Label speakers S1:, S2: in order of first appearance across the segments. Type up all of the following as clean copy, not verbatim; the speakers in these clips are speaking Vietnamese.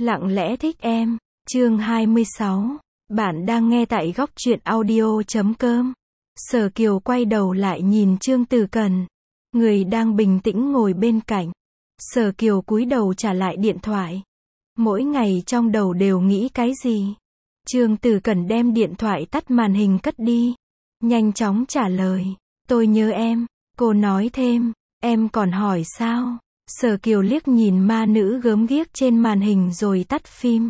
S1: Lặng lẽ thích em. Chương 26. Bạn đang nghe tại góc truyện audio.com. Sở Kiều quay đầu lại nhìn Trương Tử Cần, người đang bình tĩnh ngồi bên cạnh. Sở Kiều cúi đầu trả lại điện thoại. Mỗi ngày trong đầu đều nghĩ cái gì? Trương Tử Cần đem điện thoại tắt màn hình cất đi. Nhanh chóng trả lời. Tôi nhớ em. Cô nói thêm. Em còn hỏi sao? Sở Kiều liếc nhìn ma nữ gớm ghiếc trên màn hình rồi tắt phim.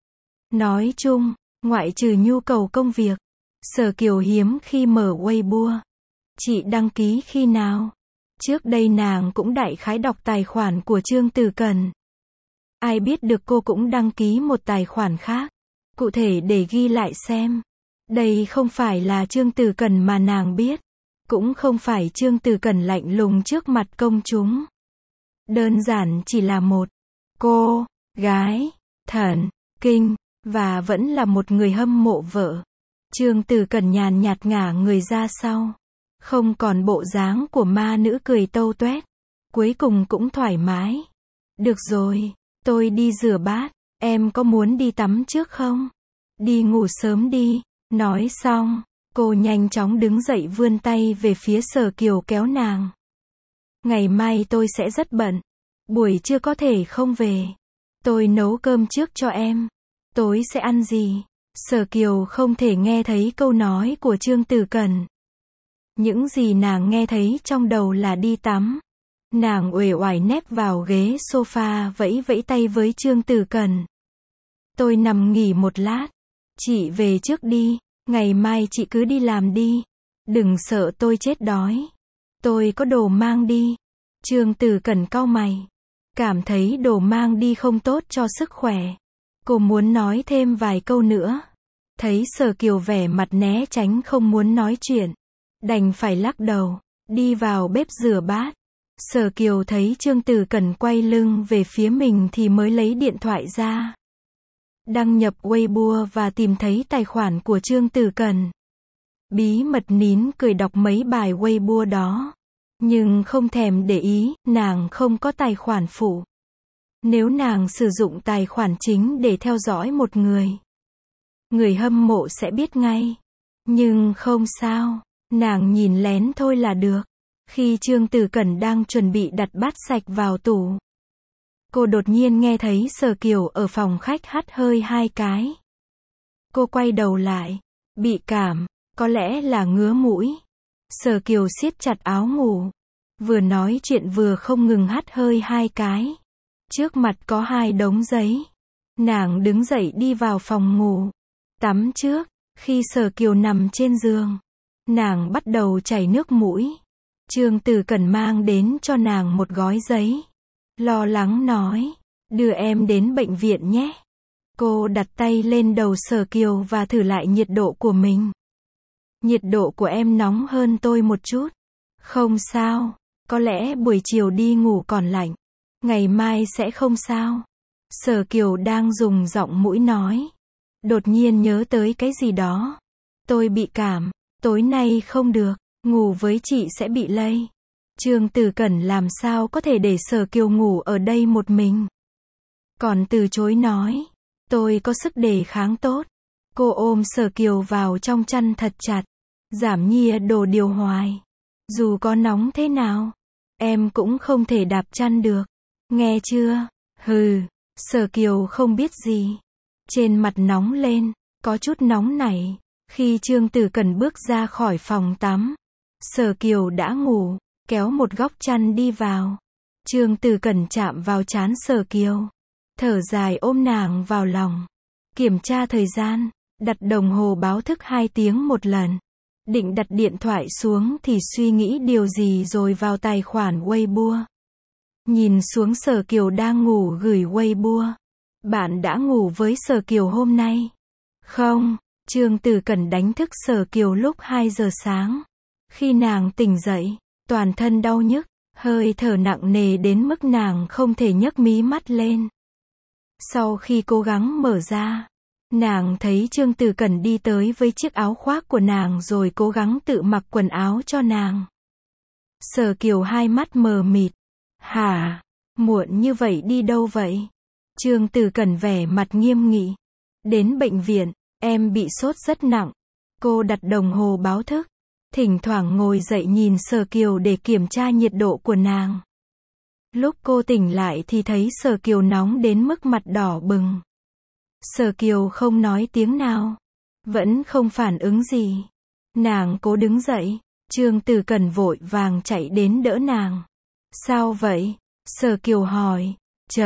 S1: Nói chung, ngoại trừ nhu cầu công việc, Sở Kiều hiếm khi mở Weibo. Chị đăng ký khi nào? Trước đây nàng cũng đại khái đọc tài khoản của Trương Tử Cần. Ai biết được cô cũng đăng ký một tài khoản khác. Cụ thể để ghi lại xem. Đây không phải là Trương Tử Cần mà nàng biết. Cũng không phải Trương Tử Cần lạnh lùng trước mặt công chúng. Đơn giản chỉ là một cô gái thần kinh, và vẫn là một người hâm mộ vợ. Trương Tử Cần nhàn nhạt ngả người ra sau. Không còn bộ dáng của ma nữ cười tâu toét. Cuối cùng cũng thoải mái. Được rồi, tôi đi rửa bát. Em có muốn đi tắm trước không? Đi ngủ sớm đi. Nói xong, cô nhanh chóng đứng dậy vươn tay về phía Sở Kiều kéo nàng. Ngày mai tôi sẽ rất bận. Buổi trưa có thể không về. Tôi nấu cơm trước cho em. Tối sẽ ăn gì? Sở Kiều không thể nghe thấy câu nói của Trương Tử Cần. Những gì nàng nghe thấy trong đầu là đi tắm. Nàng uể oải nép vào ghế sofa vẫy vẫy tay với Trương Tử Cần. Tôi nằm nghỉ một lát. Chị về trước đi. Ngày mai chị cứ đi làm đi. Đừng sợ tôi chết đói. Tôi có đồ mang đi. Trương Tử Cần cau mày. Cảm thấy đồ mang đi không tốt cho sức khỏe. Cô muốn nói thêm vài câu nữa. Thấy Sở Kiều vẻ mặt né tránh không muốn nói chuyện. Đành phải lắc đầu. Đi vào bếp rửa bát. Sở Kiều thấy Trương Tử Cần quay lưng về phía mình thì mới lấy điện thoại ra. Đăng nhập Weibo và tìm thấy tài khoản của Trương Tử Cần. Bí mật nín cười đọc mấy bài Weibo đó. Nhưng không thèm để ý, nàng không có tài khoản phụ. Nếu nàng sử dụng tài khoản chính để theo dõi một người hâm mộ sẽ biết ngay. Nhưng không sao, nàng nhìn lén thôi là được. Khi Trương Tử Cần đang chuẩn bị đặt bát sạch vào tủ, cô đột nhiên nghe thấy Sở Kiều ở phòng khách hắt hơi 2 cái. Cô quay đầu lại, bị cảm, có lẽ là ngứa mũi. Sở Kiều siết chặt áo ngủ, vừa nói chuyện vừa không ngừng hắt hơi 2 cái. Trước mặt có 2 đống giấy. Nàng đứng dậy đi vào phòng ngủ, tắm trước. Khi Sở Kiều nằm trên giường, nàng bắt đầu chảy nước mũi. Trương Tử Cần mang đến cho nàng một gói giấy. Lo lắng nói, đưa em đến bệnh viện nhé. Cô đặt tay lên đầu Sở Kiều và thử lại nhiệt độ của mình. Nhiệt độ của em nóng hơn tôi một chút. Không sao, có lẽ buổi chiều đi ngủ còn lạnh. Ngày mai sẽ không sao. Sở Kiều đang dùng giọng mũi nói. Đột nhiên nhớ tới cái gì đó. Tôi bị cảm, tối nay không được, ngủ với chị sẽ bị lây. Trương Tử Cần làm sao có thể để Sở Kiều ngủ ở đây một mình. Còn từ chối nói, tôi có sức đề kháng tốt. Cô ôm Sở Kiều vào trong chăn thật chặt. Giảm nhiệt độ điều hòa. Dù có nóng thế nào, em cũng không thể đạp chăn được. Nghe chưa? Hừ. Sở Kiều không biết gì. Trên mặt nóng lên, có chút nóng nảy. Khi Trương Tử Cần bước ra khỏi phòng tắm, Sở Kiều đã ngủ, kéo một góc chăn đi vào. Trương Tử Cần chạm vào trán Sở Kiều, thở dài ôm nàng vào lòng. Kiểm tra thời gian, đặt đồng hồ báo thức 2 tiếng một lần. Định đặt điện thoại xuống thì suy nghĩ điều gì rồi vào tài khoản Weibo. Nhìn xuống Sở Kiều đang ngủ gửi Weibo. Bạn đã ngủ với Sở Kiều hôm nay? Không. Trương Tử Cần đánh thức Sở Kiều lúc 2 giờ sáng. Khi nàng tỉnh dậy, toàn thân đau nhức, hơi thở nặng nề đến mức nàng không thể nhấc mí mắt lên. Sau khi cố gắng mở ra, nàng thấy Trương Tử Cần đi tới với chiếc áo khoác của nàng rồi cố gắng tự mặc quần áo cho nàng. Sở Kiều hai mắt mờ mịt. Hả? Muộn như vậy đi đâu vậy? Trương Tử Cẩn vẻ mặt nghiêm nghị. Đến bệnh viện, em bị sốt rất nặng. Cô đặt đồng hồ báo thức. Thỉnh thoảng ngồi dậy nhìn Sở Kiều để kiểm tra nhiệt độ của nàng. Lúc cô tỉnh lại thì thấy Sở Kiều nóng đến mức mặt đỏ bừng. Sở Kiều không nói tiếng nào. Vẫn không phản ứng gì. Nàng cố đứng dậy. Trương Tử Cẩn vội vàng chạy đến đỡ nàng. Sao vậy? Sở Kiều hỏi.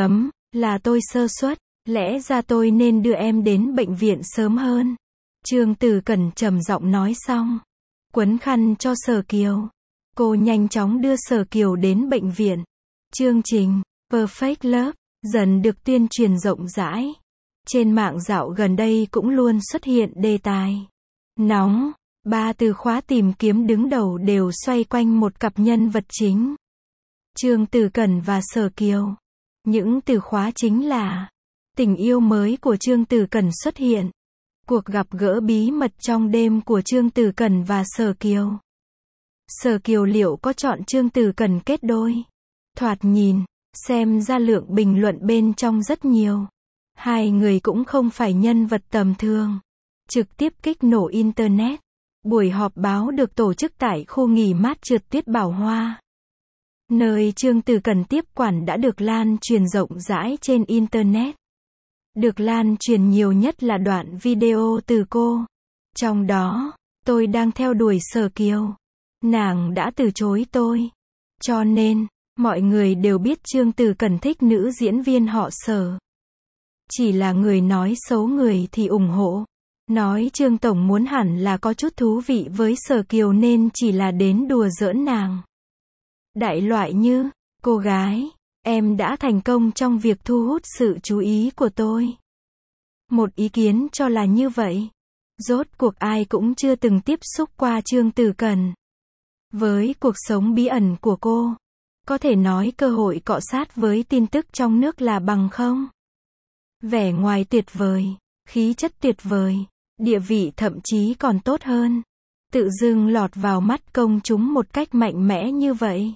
S1: Là tôi sơ suất. Lẽ ra tôi nên đưa em đến bệnh viện sớm hơn. Trương Tử Cẩn trầm giọng nói xong. Quấn khăn cho Sở Kiều. Cô nhanh chóng đưa Sở Kiều đến bệnh viện. Chương trình Perfect Love dần được tuyên truyền rộng rãi. Trên mạng dạo gần đây cũng luôn xuất hiện đề tài nóng. 3 từ khóa tìm kiếm đứng đầu đều xoay quanh một cặp nhân vật chính. Trương Tử Cẩn và Sở Kiều. Những từ khóa chính là tình yêu mới của Trương Tử Cẩn xuất hiện. Cuộc gặp gỡ bí mật trong đêm của Trương Tử Cẩn và Sở Kiều. Sở Kiều liệu có chọn Trương Tử Cẩn kết đôi? Thoạt nhìn, xem ra lượng bình luận bên trong rất nhiều. Hai người cũng không phải nhân vật tầm thường. Trực tiếp kích nổ Internet. Buổi họp báo được tổ chức tại khu nghỉ mát trượt tuyết Bảo Hoa. Nơi Trương Tử Cẩn tiếp quản đã được lan truyền rộng rãi trên Internet. Được lan truyền nhiều nhất là đoạn video từ cô. Trong đó, tôi đang theo đuổi Sở Kiều. Nàng đã từ chối tôi. Cho nên, mọi người đều biết Trương Tử Cẩn thích nữ diễn viên họ Sở. Chỉ là người nói xấu người thì ủng hộ. Nói Trương Tổng muốn hẳn là có chút thú vị với Sở Kiều nên chỉ là đến đùa giỡn nàng. Đại loại như, cô gái, em đã thành công trong việc thu hút sự chú ý của tôi. Một ý kiến cho là như vậy. Rốt cuộc ai cũng chưa từng tiếp xúc qua Trương Tử Cẩn. Với cuộc sống bí ẩn của cô, có thể nói cơ hội cọ sát với tin tức trong nước là bằng không. Vẻ ngoài tuyệt vời, khí chất tuyệt vời, địa vị thậm chí còn tốt hơn. Tự dưng lọt vào mắt công chúng một cách mạnh mẽ như vậy.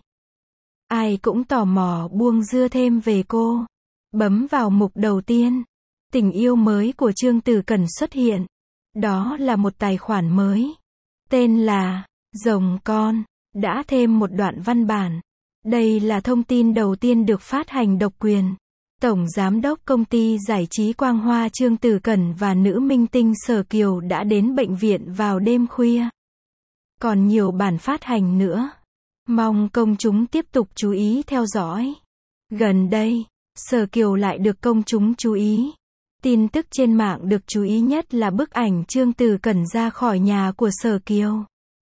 S1: Ai cũng tò mò buông dưa thêm về cô. Bấm vào mục đầu tiên. Tình yêu mới của Trương Tử Cẩn xuất hiện. Đó là một tài khoản mới. Tên là Rồng Con. Đã thêm một đoạn văn bản. Đây là thông tin đầu tiên được phát hành độc quyền. Tổng giám đốc công ty giải trí Quang Hoa Trương Tử Cẩn và nữ minh tinh Sở Kiều đã đến bệnh viện vào đêm khuya. Còn nhiều bản phát hành nữa. Mong công chúng tiếp tục chú ý theo dõi. Gần đây, Sở Kiều lại được công chúng chú ý. Tin tức trên mạng được chú ý nhất là bức ảnh Trương Tử Cẩn ra khỏi nhà của Sở Kiều.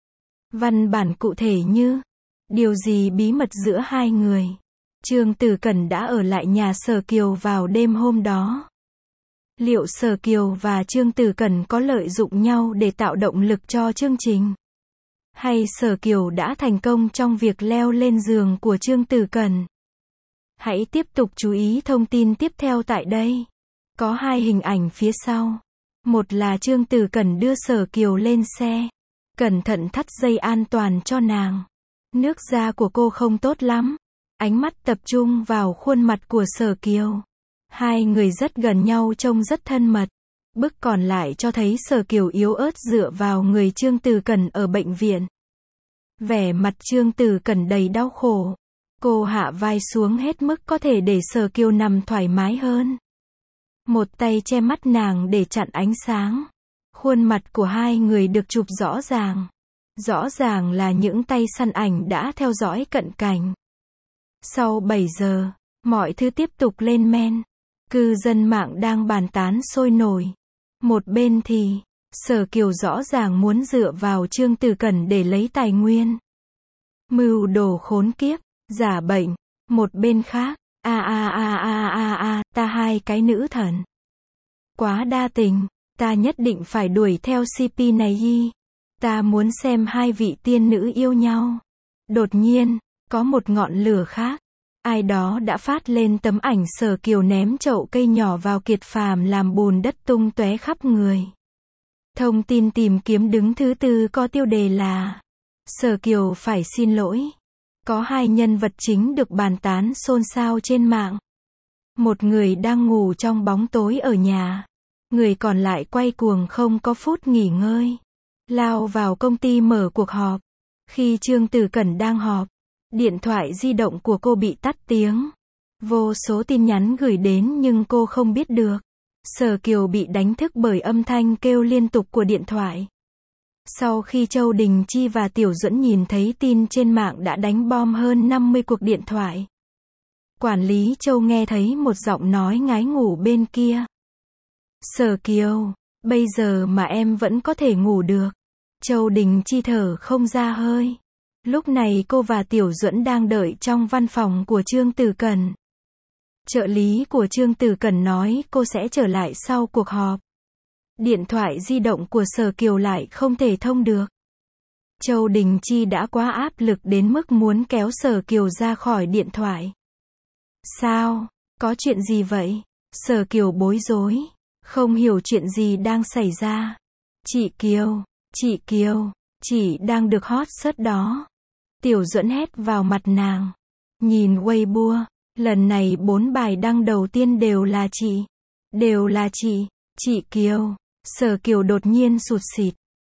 S1: Văn bản cụ thể như, điều gì bí mật giữa hai người. Trương Tử Cẩn đã ở lại nhà Sở Kiều vào đêm hôm đó. Liệu Sở Kiều và Trương Tử Cẩn có lợi dụng nhau để tạo động lực cho chương trình? Hay Sở Kiều đã thành công trong việc leo lên giường của Trương Tử Cẩn? Hãy tiếp tục chú ý thông tin tiếp theo tại đây. Có hai hình ảnh phía sau. Một là Trương Tử Cẩn đưa Sở Kiều lên xe. Cẩn thận thắt dây an toàn cho nàng. Nước da của cô không tốt lắm. Ánh mắt tập trung vào khuôn mặt của Sở Kiều. Hai người rất gần nhau trông rất thân mật. Bức còn lại cho thấy Sở Kiều yếu ớt dựa vào người Trương Tử Cẩn ở bệnh viện. Vẻ mặt Trương Tử Cẩn đầy đau khổ. Cô hạ vai xuống hết mức có thể để Sở Kiều nằm thoải mái hơn. Một tay che mắt nàng để chặn ánh sáng. Khuôn mặt của hai người được chụp rõ ràng. Rõ ràng là những tay săn ảnh đã theo dõi cận cảnh. Sau 7 giờ, mọi thứ tiếp tục lên men. Cư dân mạng đang bàn tán sôi nổi. Một bên thì, Sở Kiều rõ ràng muốn dựa vào Trương Tử Cẩn để lấy tài nguyên. Mưu đồ khốn kiếp, giả bệnh. Một bên khác, ta hai cái nữ thần. Quá đa tình, ta nhất định phải đuổi theo CP này y. Ta muốn xem hai vị tiên nữ yêu nhau. Đột nhiên, có một ngọn lửa khác. Ai đó đã phát lên tấm ảnh Sở Kiều ném chậu cây nhỏ vào Kiệt Phàm làm bùn đất tung tóe khắp người. Thông tin tìm kiếm đứng thứ tư có tiêu đề là Sở Kiều phải xin lỗi. Có hai nhân vật chính được bàn tán xôn xao trên mạng. Một người đang ngủ trong bóng tối ở nhà. Người còn lại quay cuồng không có phút nghỉ ngơi. Lao vào công ty mở cuộc họp. Khi Trương Tử Cẩn đang họp, điện thoại di động của cô bị tắt tiếng. Vô số tin nhắn gửi đến nhưng cô không biết được. Sở Kiều bị đánh thức bởi âm thanh kêu liên tục của điện thoại. Sau khi Châu Đình Chi và Tiểu Duẫn nhìn thấy tin trên mạng đã đánh bom hơn 50 cuộc điện thoại. Quản lý Châu nghe thấy một giọng nói ngái ngủ bên kia. Sở Kiều, bây giờ mà em vẫn có thể ngủ được. Châu Đình Chi thở không ra hơi. Lúc này cô và Tiểu Duẫn đang đợi trong văn phòng của Trương Tử Cẩn. Trợ lý của Trương Tử Cẩn nói cô sẽ trở lại sau cuộc họp. Điện thoại di động của Sở Kiều lại không thể thông được. Châu Đình Chi đã quá áp lực đến mức muốn kéo Sở Kiều ra khỏi điện thoại. Sao? Có chuyện gì vậy? Sở Kiều bối rối, không hiểu chuyện gì đang xảy ra. Chị Kiều, chị đang được hot search đó. Tiểu Duẫn hét vào mặt nàng. Nhìn Weibo, lần này 4 bài đăng đầu tiên đều là chị. Chị Kiều. Sở Kiều đột nhiên sụt sịt.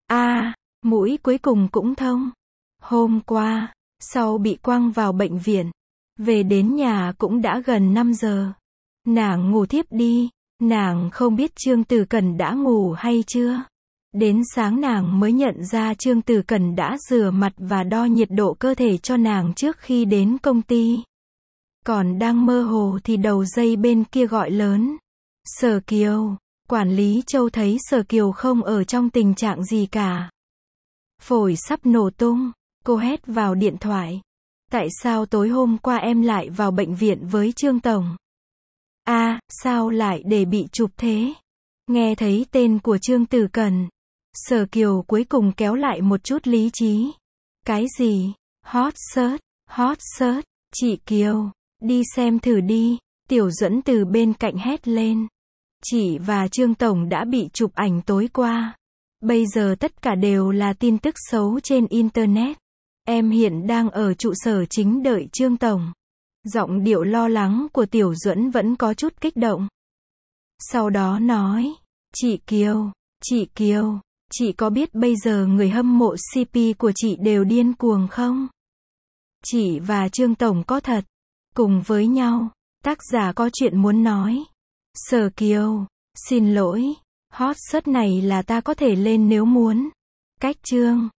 S1: Mũi cuối cùng cũng thông. Hôm qua, sau bị quăng vào bệnh viện, về đến nhà cũng đã gần 5 giờ. Nàng ngủ thiếp đi, nàng không biết Trương Tử Cẩn đã ngủ hay chưa. Đến sáng nàng mới nhận ra Trương Tử Cẩn đã rửa mặt và đo nhiệt độ cơ thể cho nàng trước khi đến công ty. Còn đang mơ hồ thì đầu dây bên kia gọi lớn. Sở Kiều. Quản lý Châu thấy Sở Kiều không ở trong tình trạng gì cả. Phổi sắp nổ tung, cô hét vào điện thoại. Tại sao tối hôm qua em lại vào bệnh viện với Trương Tổng? Sao lại để bị chụp thế? Nghe thấy tên của Trương Tử Cẩn, Sở Kiều cuối cùng kéo lại một chút lý trí. Cái gì? Hot search, chị Kiều, đi xem thử đi. Tiểu Duẫn từ bên cạnh hét lên. Chị và Trương Tổng đã bị chụp ảnh tối qua. Bây giờ tất cả đều là tin tức xấu trên Internet. Em hiện đang ở trụ sở chính đợi Trương Tổng. Giọng điệu lo lắng của Tiểu Duẫn vẫn có chút kích động. Sau đó nói, chị Kiều, chị có biết bây giờ người hâm mộ CP của chị đều điên cuồng không? Chị và Trương Tổng có thật cùng với nhau. Tác giả có chuyện muốn nói. Sở Kiều, xin lỗi, hot search này là ta có thể lên nếu muốn. Cách Trương